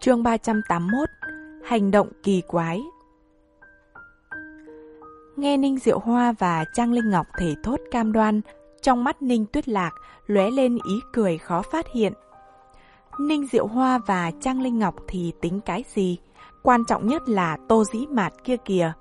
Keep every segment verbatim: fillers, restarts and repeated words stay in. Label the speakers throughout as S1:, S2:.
S1: Chương ba trăm tám mươi mốt. Hành động kỳ quái. Nghe Ninh Diệu Hoa và Trang Linh Ngọc thề thốt cam đoan, trong mắt Ninh Tuyết Lạc lóe lên ý cười khó phát hiện. Ninh Diệu Hoa và Trang Linh Ngọc thì tính cái gì? Quan trọng nhất là Tô Dĩ Mạt kia kìa.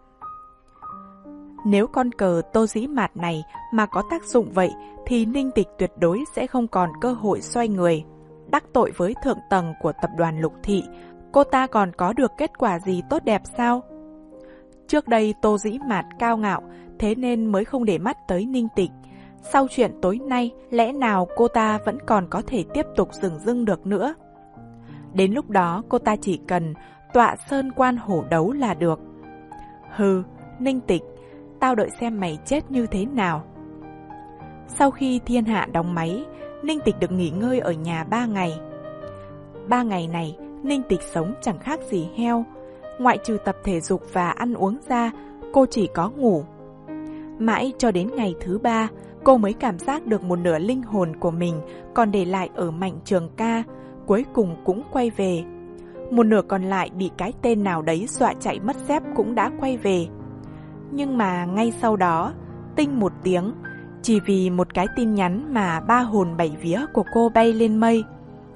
S1: Nếu con cờ Tô Dĩ Mạt này mà có tác dụng vậy thì Ninh Tịch tuyệt đối sẽ không còn cơ hội xoay người. Đắc tội với thượng tầng của tập đoàn Lục Thị, cô ta còn có được kết quả gì tốt đẹp sao? Trước đây Tô Dĩ Mạt cao ngạo, thế nên mới không để mắt tới Ninh Tịch. Sau chuyện tối nay, lẽ nào cô ta vẫn còn có thể tiếp tục dửng dưng được nữa? Đến lúc đó cô ta chỉ cần tọa sơn quan hổ đấu là được. Hừ, Ninh Tịch, tao đợi xem mày chết như thế nào. Sau khi thiên hạ đóng máy, Ninh Tịch được nghỉ ngơi ở nhà ba ngày. Ba ngày này, Ninh Tịch sống chẳng khác gì heo. Ngoại trừ tập thể dục và ăn uống ra, cô chỉ có ngủ. Mãi cho đến ngày thứ ba, cô mới cảm giác được một nửa linh hồn của mình còn để lại ở Mạnh Trường Ca, cuối cùng cũng quay về. Một nửa còn lại bị cái tên nào đấy dọa chạy mất dép cũng đã quay về. Nhưng mà ngay sau đó, tinh một tiếng, chỉ vì một cái tin nhắn mà ba hồn bảy vía của cô bay lên mây.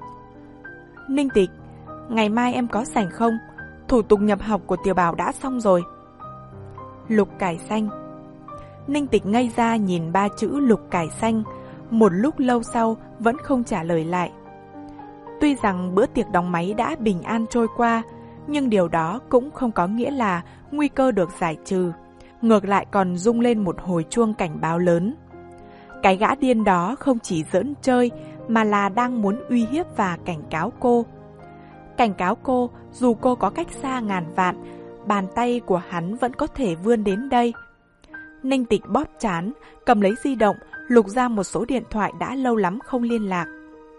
S1: Ninh Tịch, ngày mai em có rảnh không? Thủ tục nhập học của Tiểu Bảo đã xong rồi. Lục Cải Xanh. Ninh Tịch ngây ra nhìn ba chữ Lục Cải Xanh, một lúc lâu sau vẫn không trả lời lại. Tuy rằng bữa tiệc đóng máy đã bình an trôi qua, nhưng điều đó cũng không có nghĩa là nguy cơ được giải trừ. Ngược lại còn rung lên một hồi chuông cảnh báo lớn. Cái gã điên đó không chỉ giỡn chơi mà là đang muốn uy hiếp và cảnh cáo cô. Cảnh cáo cô dù cô có cách xa ngàn vạn, bàn tay của hắn vẫn có thể vươn đến đây. Ninh Tịch bóp trán, cầm lấy di động, lục ra một số điện thoại đã lâu lắm không liên lạc.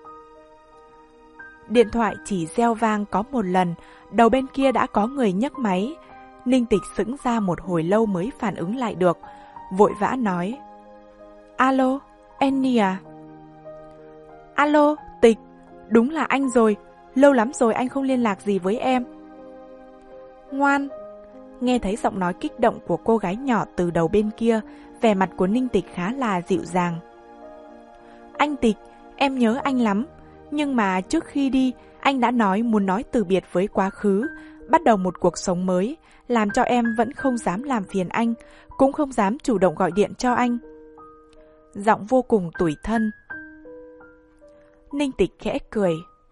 S1: Điện thoại chỉ reo vang có một lần, đầu bên kia đã có người nhấc máy. Ninh Tịch sững ra một hồi lâu mới phản ứng lại được, vội vã nói: Alo, Annie à? Alo, Tịch, đúng là anh rồi, lâu lắm rồi anh không liên lạc gì với em. Ngoan. Nghe thấy giọng nói kích động của cô gái nhỏ từ đầu bên kia, vẻ mặt của Ninh Tịch khá là dịu dàng. Anh Tịch, em nhớ anh lắm, nhưng mà trước khi đi, anh đã nói muốn nói từ biệt với quá khứ, bắt đầu một cuộc sống mới, làm cho em vẫn không dám làm phiền anh, cũng không dám chủ động gọi điện cho anh. Giọng vô cùng tủi thân. Ninh Tịch khẽ cười.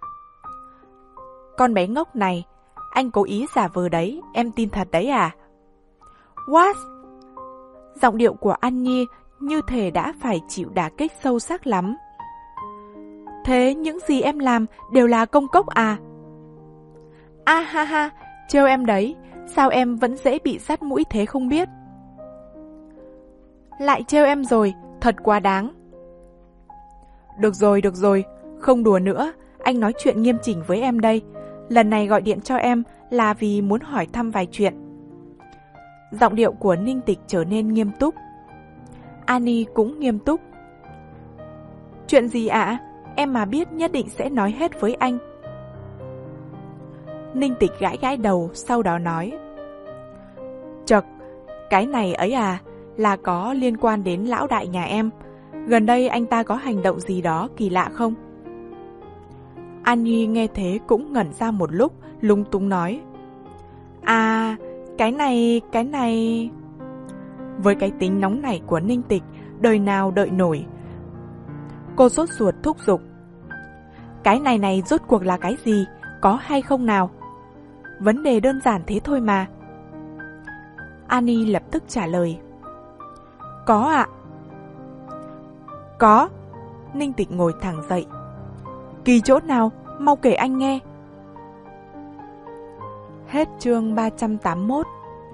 S1: Con bé ngốc này, anh cố ý giả vờ đấy, em tin thật đấy à? What? Giọng điệu của Annie như thể đã phải chịu đả kích sâu sắc lắm. Thế những gì em làm đều là công cốc à? A ha ha, trêu em đấy, sao em vẫn dễ bị dắt mũi thế không biết? Lại trêu em rồi, thật quá đáng. Được rồi, được rồi, không đùa nữa, anh nói chuyện nghiêm chỉnh với em đây. Lần này gọi điện cho em là vì muốn hỏi thăm vài chuyện. Giọng điệu của Ninh Tịch trở nên nghiêm túc. Annie cũng nghiêm túc. Chuyện gì ạ? À? Em mà biết nhất định sẽ nói hết với anh. Ninh Tịch gãi gãi đầu, sau đó nói: Chật, cái này ấy à, là có liên quan đến lão đại nhà em. Gần đây anh ta có hành động gì đó kỳ lạ không? Annie nghe thế cũng ngẩn ra một lúc, lung tung nói: À, cái này, cái này... Với cái tính nóng nảy của Ninh Tịch, đời nào đợi nổi. Cô sốt ruột thúc giục: Cái này này rốt cuộc là cái gì? Có hay không nào? Vấn đề đơn giản thế thôi mà. Annie lập tức trả lời: Có ạ. Có. Ninh Tịch ngồi thẳng dậy. Kỳ chỗ nào? Mau kể anh nghe. Hết chương ba trăm tám mươi mốt.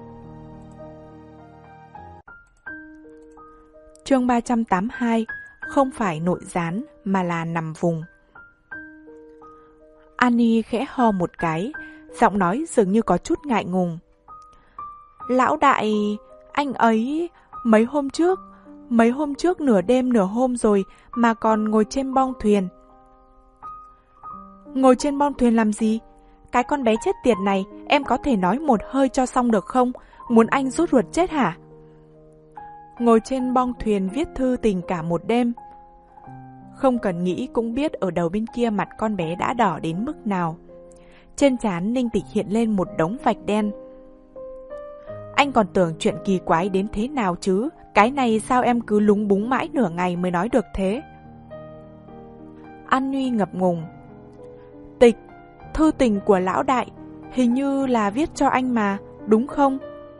S1: Chương ba trăm tám mươi hai. Không phải nội gián mà là nằm vùng. Annie khẽ ho một cái, giọng nói dường như có chút ngại ngùng. Lão đại, anh ấy mấy hôm trước, mấy hôm trước nửa đêm nửa hôm rồi mà còn ngồi trên bong thuyền. Ngồi trên bong thuyền làm gì? cái con bé chết tiệt này, em có thể nói một hơi cho xong được không? Muốn anh rút ruột chết hả? Ngồi trên bong thuyền viết thư tình cả một đêm. Không cần nghĩ cũng biết ở đầu bên kia mặt con bé đã đỏ đến mức nào. Trên trán Ninh Tịch hiện lên một đống vạch đen. Anh còn tưởng chuyện kỳ quái đến thế nào chứ? Cái này sao em cứ lúng búng mãi nửa ngày mới nói được thế? An Nhuy ngập ngùng. Tịch, thư tình của lão đại, hình như là viết cho anh mà, đúng không?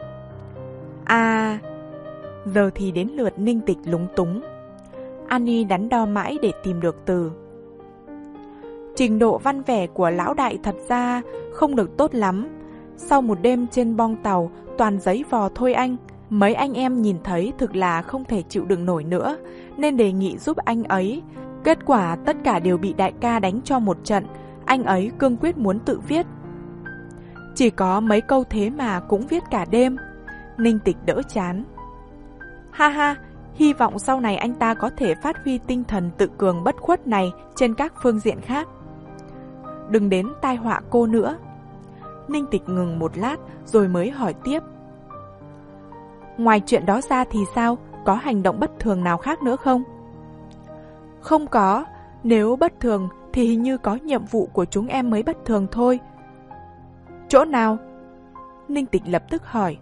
S1: À, giờ thì đến lượt Ninh Tịch lúng túng. An Nhi đắn đo mãi để tìm được từ. Trình độ văn vẻ của lão đại thật ra không được tốt lắm. Sau một đêm trên bong tàu, toàn giấy vò thôi anh. Mấy anh em nhìn thấy thực là không thể chịu đựng nổi nữa, nên đề nghị giúp anh ấy. Kết quả tất cả đều bị đại ca đánh cho một trận. Anh ấy cương quyết muốn tự viết. Chỉ có mấy câu thế mà cũng viết cả đêm. Ninh Tịch đỡ chán. Ha ha, hy vọng sau này anh ta có thể phát huy tinh thần tự cường bất khuất này trên các phương diện khác. Đừng đến tai họa cô nữa. Ninh Tịch ngừng một lát rồi mới hỏi tiếp. Ngoài chuyện đó ra thì sao? Có hành động bất thường nào khác nữa không? Không có. Nếu bất thường thì hình như có nhiệm vụ của chúng em mới bất thường thôi. Chỗ nào? Ninh Tịch lập tức hỏi.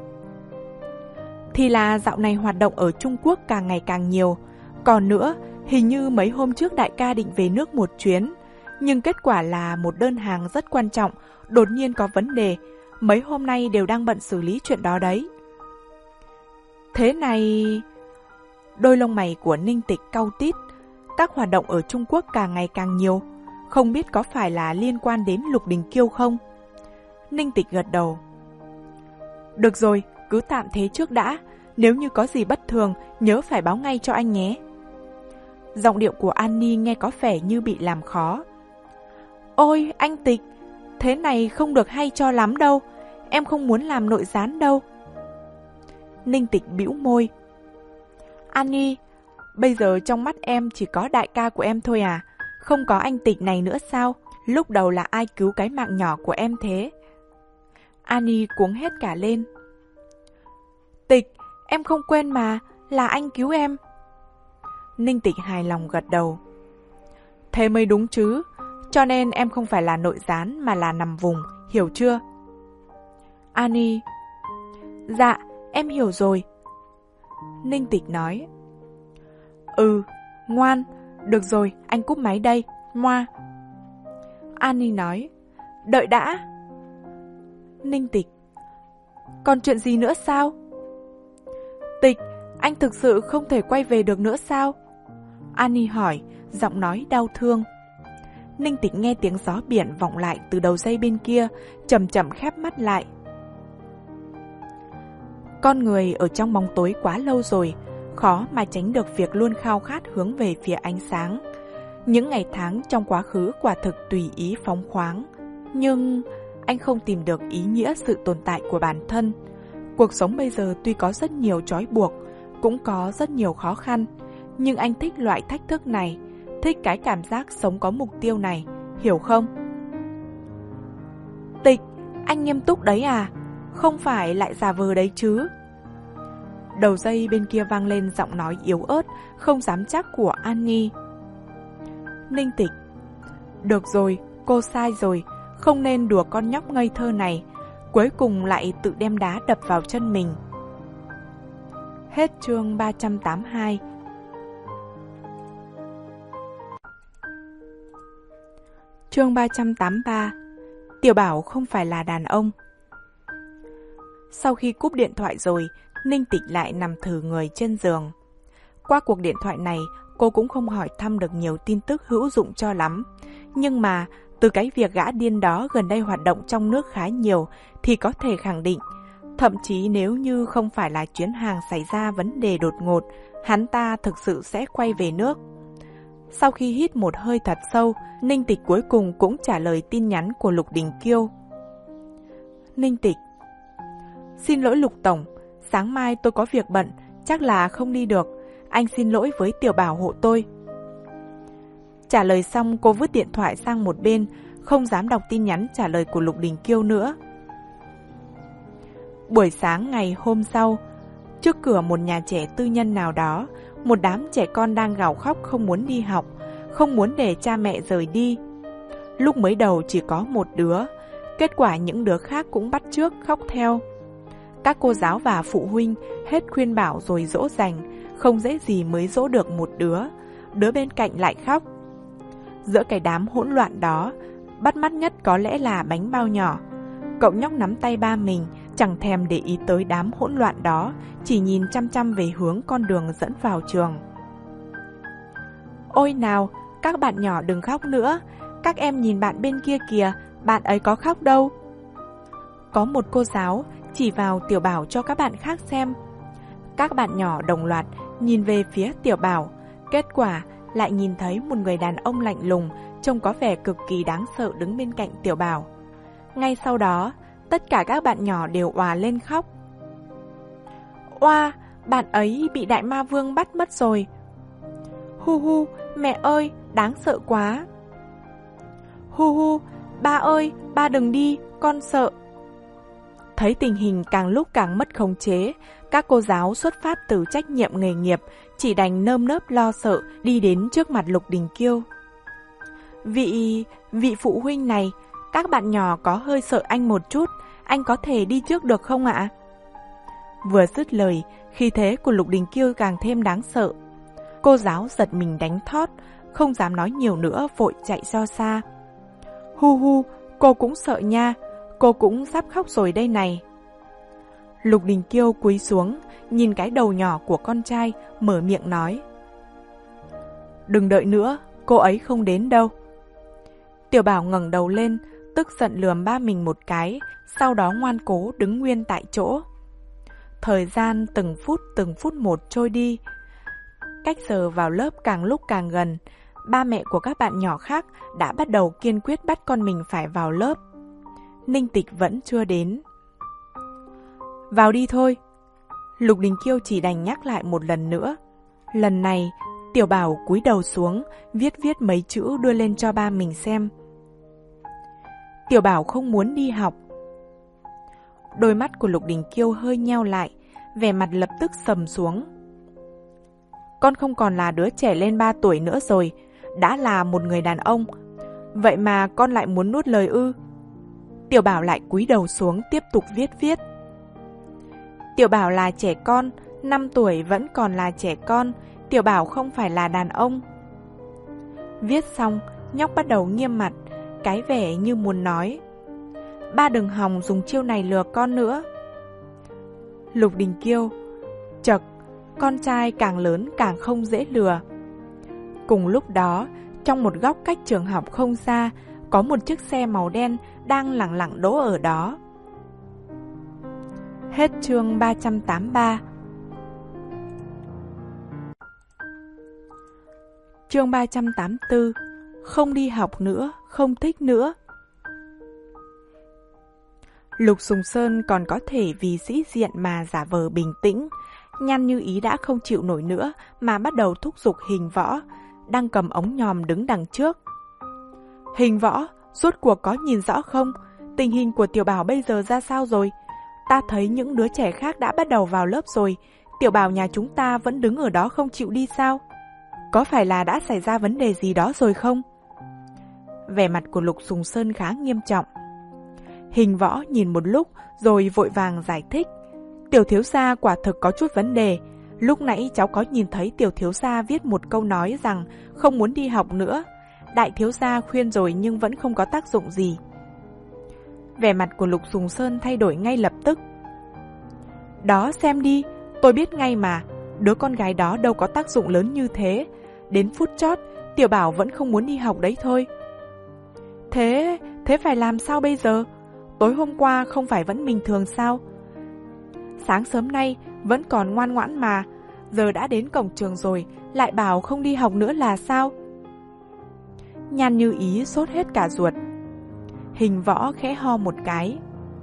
S1: Thì là dạo này hoạt động ở Trung Quốc càng ngày càng nhiều. Còn nữa, hình như mấy hôm trước đại ca định về nước một chuyến. Nhưng kết quả là một đơn hàng rất quan trọng, đột nhiên có vấn đề. Mấy hôm nay đều đang bận xử lý chuyện đó đấy. Thế này... Đôi lông mày của Ninh Tịch cau tít. Các hoạt động ở Trung Quốc càng ngày càng nhiều. Không biết có phải là liên quan đến Lục Đình Kiêu không? Ninh Tịch gật đầu. Được rồi, cứ tạm thế trước đã. Nếu như có gì bất thường, nhớ phải báo ngay cho anh nhé. Giọng điệu của An Ni nghe có vẻ như bị làm khó. Ôi, anh Tịch, thế này không được hay cho lắm đâu. Em không muốn làm nội gián đâu. Ninh Tịch bĩu môi. An Ni, bây giờ trong mắt em chỉ có đại ca của em thôi à? Không có anh Tịch này nữa sao? Lúc đầu là ai cứu cái mạng nhỏ của em thế? An Ni cuống hét cả lên. Tịch, em không quên mà, là anh cứu em. Ninh Tịch hài lòng gật đầu. Thế mới đúng chứ, cho nên em không phải là nội gián mà là nằm vùng, hiểu chưa? Ani. Dạ, em hiểu rồi. Ninh Tịch nói. Ừ, ngoan, được rồi, anh cúp máy đây, moa. Ani nói. Đợi đã. Ninh Tịch. Còn chuyện gì nữa sao? Tịch, anh thực sự không thể quay về được nữa sao? Ani hỏi, giọng nói đau thương. Ninh Tịch nghe tiếng gió biển vọng lại từ đầu dây bên kia, chậm chậm khép mắt lại. Con người ở trong bóng tối quá lâu rồi, khó mà tránh được việc luôn khao khát hướng về phía ánh sáng. Những ngày tháng trong quá khứ quả thực tùy ý phóng khoáng, nhưng anh không tìm được ý nghĩa sự tồn tại của bản thân. Cuộc sống bây giờ tuy có rất nhiều trói buộc, cũng có rất nhiều khó khăn, nhưng anh thích loại thách thức này, thích cái cảm giác sống có mục tiêu này, hiểu không? Tịch, anh nghiêm túc đấy à? Không phải lại giả vờ đấy chứ? Đầu dây bên kia vang lên giọng nói yếu ớt, không dám chắc của An Nhi. Ninh Tịch. Được rồi, cô sai rồi, không nên đùa con nhóc ngây thơ này, cuối cùng lại tự đem đá đập vào chân mình. Hết chương ba trăm tám mươi hai. Chương ba trăm tám mươi ba. Tiểu Bảo không phải là đàn ông. Sau khi cúp điện thoại rồi, Ninh Tịch lại nằm thử người trên giường. Qua cuộc điện thoại này, cô cũng không hỏi thăm được nhiều tin tức hữu dụng cho lắm. Nhưng mà, từ cái việc gã điên đó gần đây hoạt động trong nước khá nhiều, thì có thể khẳng định, thậm chí nếu như không phải là chuyến hàng xảy ra vấn đề đột ngột, hắn ta thực sự sẽ quay về nước. Sau khi hít một hơi thật sâu, Ninh Tịch cuối cùng cũng trả lời tin nhắn của Lục Đình Kiêu. Ninh Tịch. Xin lỗi Lục Tổng, sáng mai tôi có việc bận, chắc là không đi được. Anh xin lỗi với Tiểu Bảo hộ tôi. Trả lời xong cô vứt điện thoại sang một bên, không dám đọc tin nhắn trả lời của Lục Đình Kiêu nữa. Buổi sáng ngày hôm sau, trước cửa một nhà trẻ tư nhân nào đó, một đám trẻ con đang gào khóc không muốn đi học, không muốn để cha mẹ rời đi. Lúc mới đầu chỉ có một đứa, kết quả những đứa khác cũng bắt chước khóc theo. Các cô giáo và phụ huynh hết khuyên bảo rồi dỗ dành, không dễ gì mới dỗ được một đứa, đứa bên cạnh lại khóc. Giữa cái đám hỗn loạn đó, bắt mắt nhất có lẽ là Bánh Bao nhỏ. Cậu nhóc nắm tay ba mình, chẳng thèm để ý tới đám hỗn loạn đó, chỉ nhìn chăm chăm về hướng con đường dẫn vào trường. Ôi nào, các bạn nhỏ đừng khóc nữa, các em nhìn bạn bên kia kìa, bạn ấy có khóc đâu. Có một cô giáo chỉ vào Tiểu Bảo cho các bạn khác xem. Các bạn nhỏ đồng loạt nhìn về phía Tiểu Bảo, kết quả lại nhìn thấy một người đàn ông lạnh lùng, trông có vẻ cực kỳ đáng sợ đứng bên cạnh Tiểu Bảo. Ngay sau đó, tất cả các bạn nhỏ đều òa lên khóc. Oa, bạn ấy bị Đại Ma Vương bắt mất rồi. Hu hu, mẹ ơi, đáng sợ quá. Hu hu, ba ơi, ba đừng đi, con sợ. Thấy tình hình càng lúc càng mất khống chế, các cô giáo xuất phát từ trách nhiệm nghề nghiệp, chỉ đành nơm nớp lo sợ đi đến trước mặt Lục Đình Kiêu. Vị, vị phụ huynh này, các bạn nhỏ có hơi sợ anh một chút, anh có thể đi trước được không ạ? Vừa dứt lời, khí thế của Lục Đình Kiêu càng thêm đáng sợ. Cô giáo giật mình đánh thót, không dám nói nhiều nữa, vội chạy ra xa. Hu hu, cô cũng sợ nha, cô cũng sắp khóc rồi đây này. Lục Đình Kiêu cúi xuống, nhìn cái đầu nhỏ của con trai, mở miệng nói. Đừng đợi nữa, cô ấy không đến đâu. Tiểu Bảo ngẩng đầu lên, tức giận lườm ba mình một cái, sau đó ngoan cố đứng nguyên tại chỗ. Thời gian từng phút từng phút một trôi đi. Cách giờ vào lớp càng lúc càng gần, ba mẹ của các bạn nhỏ khác đã bắt đầu kiên quyết bắt con mình phải vào lớp. Ninh Tịch vẫn chưa đến. Vào đi thôi. Lục Đình Kiêu chỉ đành nhắc lại một lần nữa. Lần này, Tiểu Bảo cúi đầu xuống, viết viết mấy chữ đưa lên cho ba mình xem. Tiểu Bảo không muốn đi học. Đôi mắt của Lục Đình Kiêu hơi nheo lại, vẻ mặt lập tức sầm xuống. Con không còn là đứa trẻ lên ba tuổi nữa rồi, đã là một người đàn ông. Vậy mà con lại muốn nuốt lời ư? Tiểu Bảo lại cúi đầu xuống tiếp tục viết viết. Tiểu Bảo là trẻ con, năm tuổi vẫn còn là trẻ con, Tiểu Bảo không phải là đàn ông. Viết xong, nhóc bắt đầu nghiêm mặt, cái vẻ như muốn nói. Ba đừng hòng dùng chiêu này lừa con nữa. Lục Đình Kiêu, chậc, con trai càng lớn càng không dễ lừa. Cùng lúc đó, trong một góc cách trường học không xa, có một chiếc xe màu đen đang lẳng lặng đỗ ở đó. Hết chương ba trăm tám mươi ba. Chương ba trăm tám mươi tư. Không đi học nữa, không thích nữa. Lục Sùng Sơn còn có thể vì sĩ diện mà giả vờ bình tĩnh. Nhan Như Ý đã không chịu nổi nữa mà bắt đầu thúc giục Hình Võ, đang cầm ống nhòm đứng đằng trước. Hình Võ, rốt cuộc có nhìn rõ không? Tình hình của Tiểu Bảo bây giờ ra sao rồi? Ta thấy những đứa trẻ khác đã bắt đầu vào lớp rồi, Tiểu Bảo nhà chúng ta vẫn đứng ở đó không chịu đi sao? Có phải là đã xảy ra vấn đề gì đó rồi không? Vẻ mặt của Lục Sùng Sơn khá nghiêm trọng. Hình Võ nhìn một lúc rồi vội vàng giải thích. Tiểu thiếu gia quả thực có chút vấn đề. Lúc nãy cháu có nhìn thấy tiểu thiếu gia viết một câu nói rằng không muốn đi học nữa. Đại thiếu gia khuyên rồi nhưng vẫn không có tác dụng gì. Vẻ mặt của Lục Sùng Sơn thay đổi ngay lập tức. Đó xem đi, tôi biết ngay mà, đứa con gái đó đâu có tác dụng lớn như thế. Đến phút chót, Tiểu Bảo vẫn không muốn đi học đấy thôi. Thế, thế phải làm sao bây giờ? Tối hôm qua không phải vẫn bình thường sao? Sáng sớm nay vẫn còn ngoan ngoãn mà, giờ đã đến cổng trường rồi, lại bảo không đi học nữa là sao? Nhan Như Ý sốt hết cả ruột. Hình Võ khẽ ho một cái.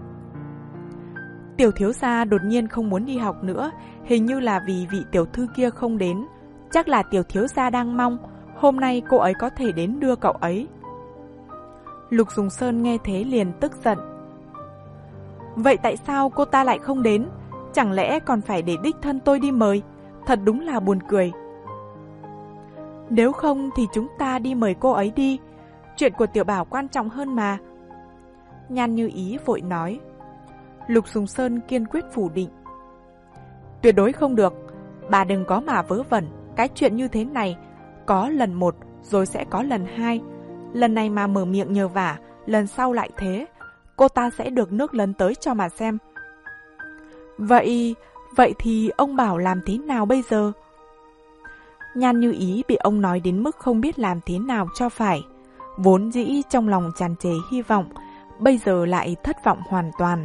S1: Tiểu thiếu gia đột nhiên không muốn đi học nữa, hình như là vì vị tiểu thư kia không đến. Chắc là tiểu thiếu gia đang mong hôm nay cô ấy có thể đến đưa cậu ấy. Lục Sùng Sơn nghe thế liền tức giận. Vậy tại sao cô ta lại không đến? Chẳng lẽ còn phải để đích thân tôi đi mời? Thật đúng là buồn cười. Nếu không thì chúng ta đi mời cô ấy đi. Chuyện của Tiểu Bảo quan trọng hơn mà. Nhan Như Ý vội nói. Lục Sùng Sơn kiên quyết phủ định. Tuyệt đối không được. Bà đừng có mà vớ vẩn. Cái chuyện như thế này có lần một rồi sẽ có lần hai. Lần này mà mở miệng nhờ vả, lần sau lại thế, cô ta sẽ được nước lấn tới cho mà xem. Vậy, vậy thì ông bảo làm thế nào bây giờ? Nhan Như Ý bị ông nói đến mức không biết làm thế nào cho phải. Vốn dĩ trong lòng tràn trề hy vọng, bây giờ lại thất vọng hoàn toàn.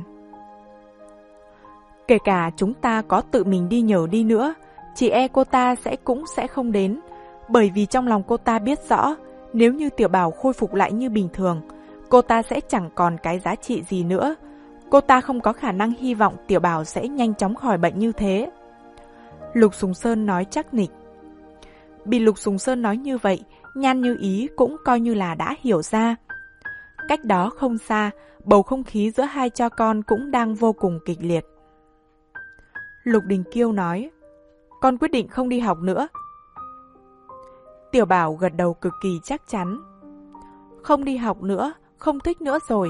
S1: Kể cả chúng ta có tự mình đi nhờ đi nữa, chị e cô ta sẽ cũng sẽ không đến. Bởi vì trong lòng cô ta biết rõ, nếu như Tiểu Bảo khôi phục lại như bình thường, cô ta sẽ chẳng còn cái giá trị gì nữa. Cô ta không có khả năng hy vọng Tiểu Bảo sẽ nhanh chóng khỏi bệnh như thế. Lục Sùng Sơn nói chắc nịch. Bị Lục Sùng Sơn nói như vậy, Nhan Như Ý cũng coi như là đã hiểu ra. Cách đó không xa, bầu không khí giữa hai cha con cũng đang vô cùng kịch liệt. Lục Đình Kiêu nói, con quyết định không đi học nữa. Tiểu Bảo gật đầu cực kỳ chắc chắn. Không đi học nữa, không thích nữa rồi.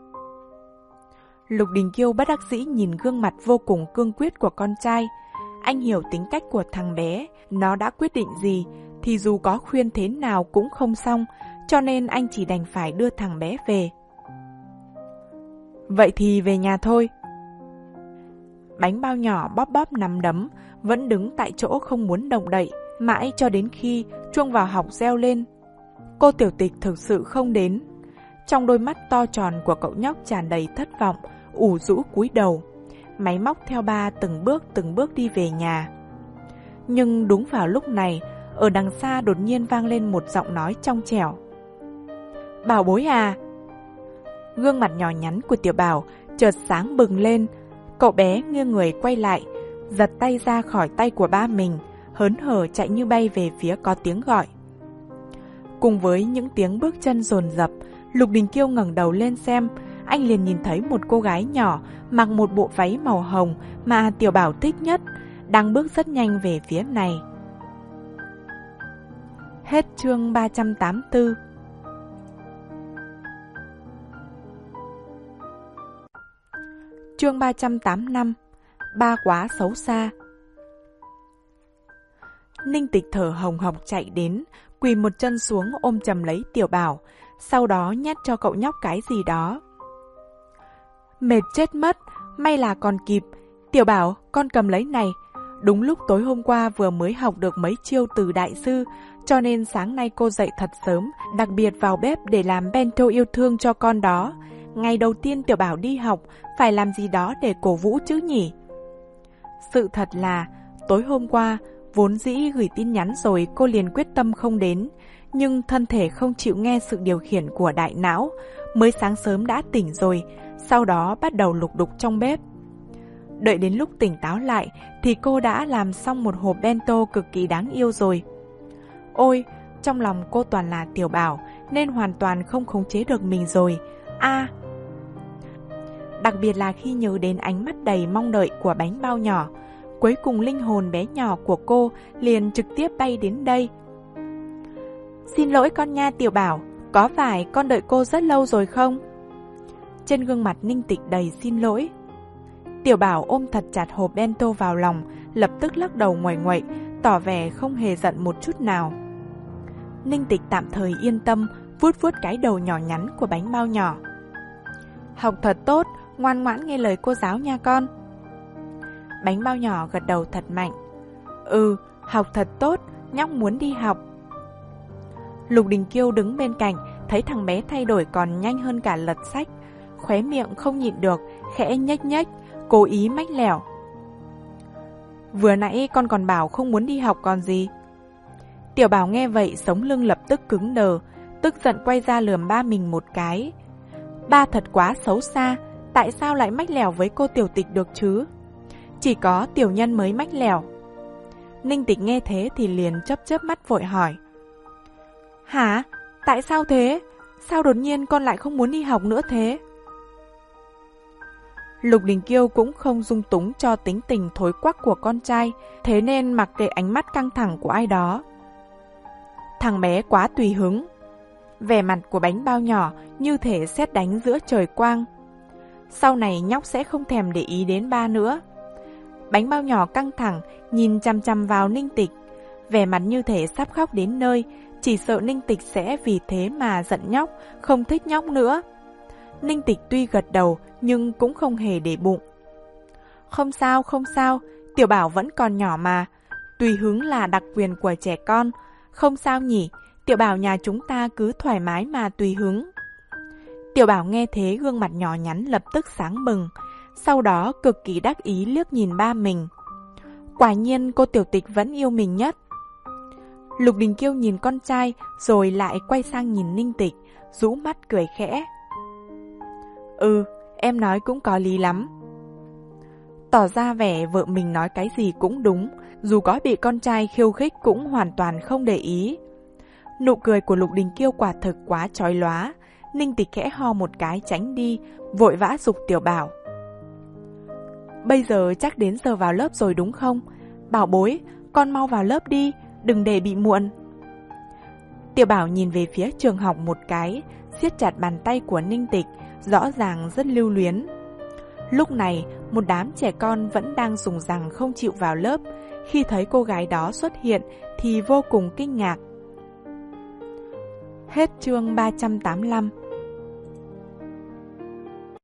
S1: Lục Đình Kiêu bất đắc dĩ nhìn gương mặt vô cùng cương quyết của con trai. Anh hiểu tính cách của thằng bé, nó đã quyết định gì thì dù có khuyên thế nào cũng không xong, cho nên anh chỉ đành phải đưa thằng bé về. Vậy thì về nhà thôi. Bánh bao nhỏ bóp bóp nắm đấm, vẫn đứng tại chỗ không muốn động đậy, mãi cho đến khi chuông vào học reo lên. Cô Tiểu Tịch thực sự không đến. Trong đôi mắt to tròn của cậu nhóc tràn đầy thất vọng, ủ rũ cúi đầu. Máy móc theo ba từng bước từng bước đi về nhà. Nhưng đúng vào lúc này, ở đằng xa đột nhiên vang lên một giọng nói trong trẻo. Bảo bối à! Gương mặt nhỏ nhắn của Tiểu Bảo chợt sáng bừng lên. Cậu bé nghiêng người quay lại, giật tay ra khỏi tay của ba mình, hớn hở chạy như bay về phía có tiếng gọi. Cùng với những tiếng bước chân dồn dập, Lục Đình Kiêu ngẩng đầu lên xem, anh liền nhìn thấy một cô gái nhỏ mặc một bộ váy màu hồng mà Tiểu Bảo thích nhất, đang bước rất nhanh về phía này. Hết chương ba trăm tám mươi tư. Chương ba trăm tám mươi lăm. Ba quá xấu xa. Ninh Tịch thở hồng hộc chạy đến, quỳ một chân xuống ôm chầm lấy Tiểu Bảo, sau đó nhét cho cậu nhóc cái gì đó. Mệt chết mất, may là còn kịp. Tiểu Bảo, con cầm lấy này. Đúng lúc tối hôm qua vừa mới học được mấy chiêu từ đại sư, cho nên sáng nay cô dậy thật sớm, đặc biệt vào bếp để làm bento yêu thương cho con đó. Ngày đầu tiên Tiểu Bảo đi học, phải làm gì đó để cổ vũ chứ nhỉ? Sự thật là, tối hôm qua, vốn dĩ gửi tin nhắn rồi cô liền quyết tâm không đến, nhưng thân thể không chịu nghe sự điều khiển của đại não, mới sáng sớm đã tỉnh rồi, sau đó bắt đầu lục đục trong bếp. Đợi đến lúc tỉnh táo lại thì cô đã làm xong một hộp bento cực kỳ đáng yêu rồi. Ôi, trong lòng cô toàn là Tiểu Bảo nên hoàn toàn không khống chế được mình rồi. A, à, đặc biệt là khi nhớ đến ánh mắt đầy mong đợi của bánh bao nhỏ, cuối cùng linh hồn bé nhỏ của cô liền trực tiếp bay đến đây. Xin lỗi con nha Tiểu Bảo, có phải con đợi cô rất lâu rồi không? Trên gương mặt Ninh Tịch đầy xin lỗi. Tiểu Bảo ôm thật chặt hộp bento vào lòng, lập tức lắc đầu nguậy nguậy, tỏ vẻ không hề giận một chút nào. Ninh Tịch tạm thời yên tâm, vuốt vuốt cái đầu nhỏ nhắn của bánh bao nhỏ. Học thật tốt, ngoan ngoãn nghe lời cô giáo nha con. Bánh bao nhỏ gật đầu thật mạnh. Ừ, học thật tốt, nhóc muốn đi học. Lục Đình Kiêu đứng bên cạnh, thấy thằng bé thay đổi còn nhanh hơn cả lật sách, khóe miệng không nhịn được, khẽ nhếch nhếch, cố ý mách lẻo. Vừa nãy con còn bảo không muốn đi học còn gì. Tiểu Bảo nghe vậy sống lưng lập tức cứng đờ, tức giận quay ra lườm ba mình một cái. Ba thật quá xấu xa, tại sao lại mách lẻo với cô Tiểu Tịch được chứ? Chỉ có tiểu nhân mới mách lẻo. Ninh Tịch nghe thế thì liền chớp chớp mắt vội hỏi. Hả? Tại sao thế? Sao đột nhiên con lại không muốn đi học nữa thế? Lục Đình Kiêu cũng không dung túng cho tính tình thối quắc của con trai, thế nên mặc kệ ánh mắt căng thẳng của ai đó. Thằng bé quá tùy hứng. Vẻ mặt của bánh bao nhỏ như thể sét đánh giữa trời quang. Sau này nhóc sẽ không thèm để ý đến ba nữa. Bánh bao nhỏ căng thẳng, nhìn chằm chằm vào Ninh Tịch, vẻ mặt như thể sắp khóc đến nơi, chỉ sợ Ninh Tịch sẽ vì thế mà giận nhóc, không thích nhóc nữa. Ninh Tịch tuy gật đầu nhưng cũng không hề để bụng. Không sao, không sao, Tiểu Bảo vẫn còn nhỏ mà, tùy hứng là đặc quyền của trẻ con. Không sao nhỉ, Tiểu Bảo nhà chúng ta cứ thoải mái mà tùy hứng. Tiểu Bảo nghe thế gương mặt nhỏ nhắn lập tức sáng bừng, sau đó cực kỳ đắc ý liếc nhìn ba mình. Quả nhiên cô Tiểu Tịch vẫn yêu mình nhất. Lục Đình Kiêu nhìn con trai rồi lại quay sang nhìn Ninh Tịch, rũ mắt cười khẽ. Ừ, em nói cũng có lý lắm. Tỏ ra vẻ vợ mình nói cái gì cũng đúng, dù có bị con trai khiêu khích cũng hoàn toàn không để ý. Nụ cười của Lục Đình Kiêu quả thực quá chói lóa. Ninh Tịch khẽ ho một cái tránh đi, vội vã giục Tiểu Bảo. Bây giờ chắc đến giờ vào lớp rồi đúng không? Bảo bối, con mau vào lớp đi, đừng để bị muộn. Tiểu Bảo nhìn về phía trường học một cái, siết chặt bàn tay của Ninh Tịch, rõ ràng rất lưu luyến. Lúc này, một đám trẻ con vẫn đang dùng rằng không chịu vào lớp, khi thấy cô gái đó xuất hiện thì vô cùng kinh ngạc. Hết chương ba trăm tám mươi lăm.